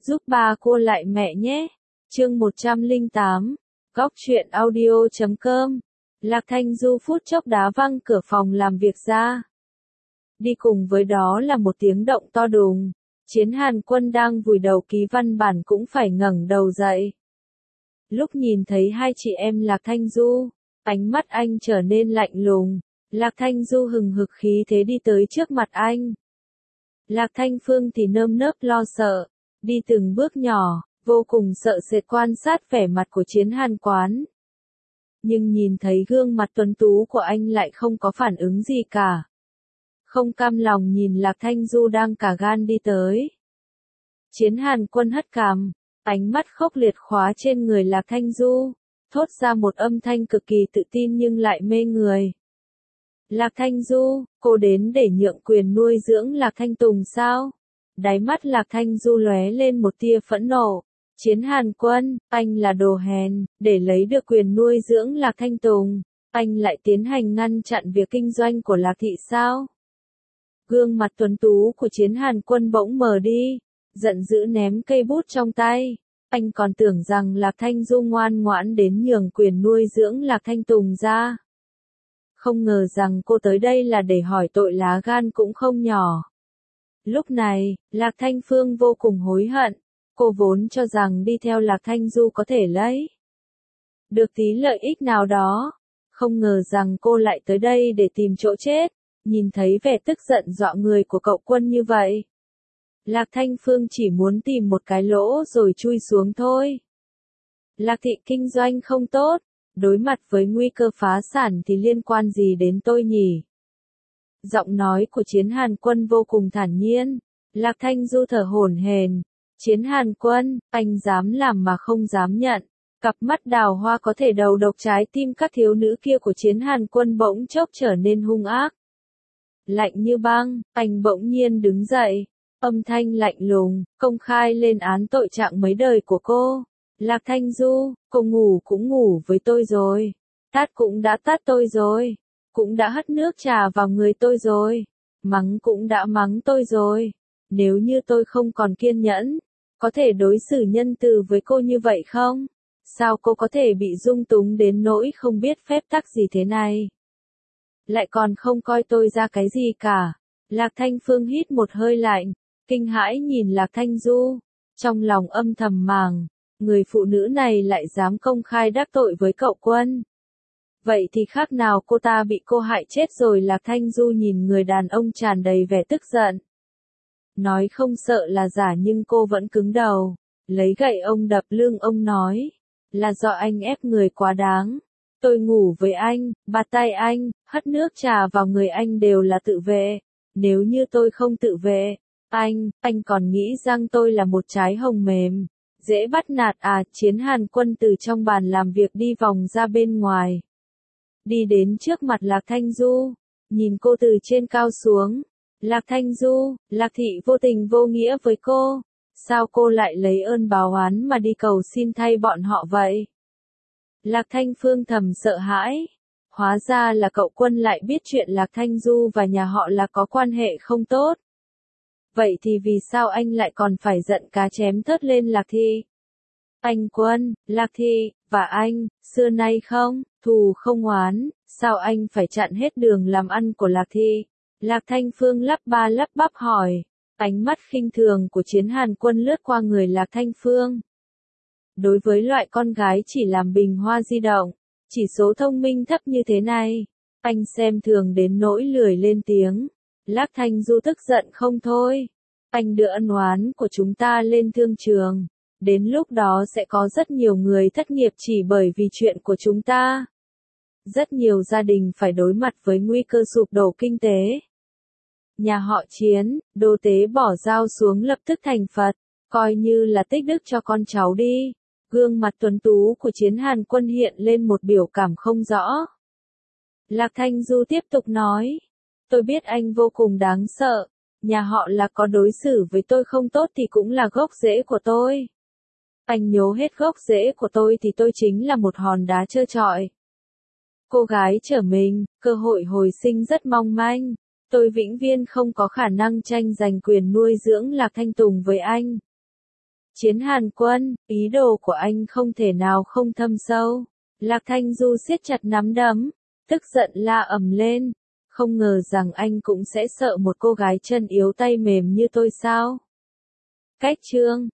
Giúp ba cô lại mẹ nhé. Chương 108. Góc truyện audio.com. Lạc Thanh Du phút chốc đá văng cửa phòng làm việc ra. Đi cùng với đó là một tiếng động to đùng. Chiến Hàn Quân đang vùi đầu ký văn bản cũng phải ngẩng đầu dậy. Lúc nhìn thấy hai chị em Lạc Thanh Du, ánh mắt anh trở nên lạnh lùng. Lạc Thanh Du hừng hực khí thế đi tới trước mặt anh. Lạc Thanh Phương thì nơm nớp lo sợ, đi từng bước nhỏ, vô cùng sợ sệt quan sát vẻ mặt của Chiến Hàn Quán. Nhưng nhìn thấy gương mặt tuấn tú của anh lại không có phản ứng gì cả. Không cam lòng nhìn Lạc Thanh Du đang cả gan đi tới. Chiến Hàn Quân hất cằm, ánh mắt khốc liệt khóa trên người Lạc Thanh Du, thốt ra một âm thanh cực kỳ tự tin nhưng lại mê người. Lạc Thanh Du, cô đến để nhượng quyền nuôi dưỡng Lạc Thanh Tùng sao? Đáy mắt Lạc Thanh Du lóe lên một tia phẫn nộ. Chiến Hàn Quân, anh là đồ hèn, để lấy được quyền nuôi dưỡng Lạc Thanh Tùng, anh lại tiến hành ngăn chặn việc kinh doanh của Lạc Thị sao? Gương mặt tuấn tú của Chiến Hàn Quân bỗng mờ đi, giận dữ ném cây bút trong tay. Anh còn tưởng rằng Lạc Thanh Du ngoan ngoãn đến nhường quyền nuôi dưỡng Lạc Thanh Tùng ra. Không ngờ rằng cô tới đây là để hỏi tội, lá gan cũng không nhỏ. Lúc này, Lạc Thanh Phương vô cùng hối hận. Cô vốn cho rằng đi theo Lạc Thanh Du có thể lấy được tí lợi ích nào đó. Không ngờ rằng cô lại tới đây để tìm chỗ chết. Nhìn thấy vẻ tức giận dọa người của cậu Quân như vậy, Lạc Thanh Phương chỉ muốn tìm một cái lỗ rồi chui xuống thôi. Lạc Thị kinh doanh không tốt, đối mặt với nguy cơ phá sản thì liên quan gì đến tôi nhỉ? Giọng nói của Chiến Hàn Quân vô cùng thản nhiên. Lạc Thanh Du thở hổn hển. Chiến Hàn Quân, anh dám làm mà không dám nhận. Cặp mắt đào hoa có thể đầu độc trái tim các thiếu nữ kia của Chiến Hàn Quân bỗng chốc trở nên hung ác. Lạnh như băng, anh bỗng nhiên đứng dậy. Âm thanh lạnh lùng, công khai lên án tội trạng mấy đời của cô. Lạc Thanh Du, cô ngủ cũng ngủ với tôi rồi. Tát cũng đã tát tôi rồi. Cũng đã hất nước trà vào người tôi rồi. Mắng cũng đã mắng tôi rồi. Nếu như tôi không còn kiên nhẫn, có thể đối xử nhân từ với cô như vậy không? Sao cô có thể bị dung túng đến nỗi không biết phép tắc gì thế này? Lại còn không coi tôi ra cái gì cả. Lạc Thanh Phương hít một hơi lạnh, kinh hãi nhìn Lạc Thanh Du. Trong lòng âm thầm màng, người phụ nữ này lại dám công khai đắc tội với cậu Quân. Vậy thì khác nào cô ta bị cô hại chết rồi? Lạc Thanh Du nhìn người đàn ông tràn đầy vẻ tức giận. Nói không sợ là giả nhưng cô vẫn cứng đầu. Lấy gậy ông đập lưng ông nói. Là do anh ép người quá đáng. Tôi ngủ với anh, bạt tay anh, hất nước trà vào người anh đều là tự vệ. Nếu như tôi không tự vệ, anh còn nghĩ rằng tôi là một trái hồng mềm. Dễ bắt nạt à? Chiến Hàn Quân từ trong bàn làm việc đi vòng ra bên ngoài. Đi đến trước mặt Lạc Thanh Du, nhìn cô từ trên cao xuống. Lạc Thanh Du, Lạc Thị vô tình vô nghĩa với cô. Sao cô lại lấy ơn báo oán mà đi cầu xin thay bọn họ vậy? Lạc Thanh Phương thầm sợ hãi. Hóa ra là cậu Quân lại biết chuyện Lạc Thanh Du và nhà họ Lạc có quan hệ không tốt. Vậy thì vì sao anh lại còn phải giận cá chém thớt lên Lạc Thị? Anh Quân, Lạc Thị, và anh, xưa nay không, thù không oán, sao anh phải chặn hết đường làm ăn của Lạc Thị? Lạc Thanh Phương lắp ba lắp bắp hỏi. Ánh mắt khinh thường của Chiến Hàn Quân lướt qua người Lạc Thanh Phương. Đối với loại con gái chỉ làm bình hoa di động, chỉ số thông minh thấp như thế này, anh xem thường đến nỗi lười lên tiếng. Lạc Thanh Du tức giận không thôi. Anh đưa ân oán của chúng ta lên thương trường. Đến lúc đó sẽ có rất nhiều người thất nghiệp chỉ bởi vì chuyện của chúng ta. Rất nhiều gia đình phải đối mặt với nguy cơ sụp đổ kinh tế. Nhà họ Chiến, đô tế bỏ dao xuống lập tức thành Phật, coi như là tích đức cho con cháu đi. Gương mặt tuấn tú của Chiến Hàn Quân hiện lên một biểu cảm không rõ. Lạc Thanh Du tiếp tục nói, tôi biết anh vô cùng đáng sợ, nhà họ Lạc có đối xử với tôi không tốt thì cũng là gốc rễ của tôi. Anh nhổ hết gốc rễ của tôi thì tôi chính là một hòn đá trơ trọi. Cô gái trở mình, cơ hội hồi sinh rất mong manh. Tôi vĩnh viễn không có khả năng tranh giành quyền nuôi dưỡng Lạc Thanh Tùng với anh. Chiến Hàn Quân, ý đồ của anh không thể nào không thâm sâu. Lạc Thanh Du siết chặt nắm đấm, tức giận la ầm lên. Không ngờ rằng anh cũng sẽ sợ một cô gái chân yếu tay mềm như tôi sao? Cách chương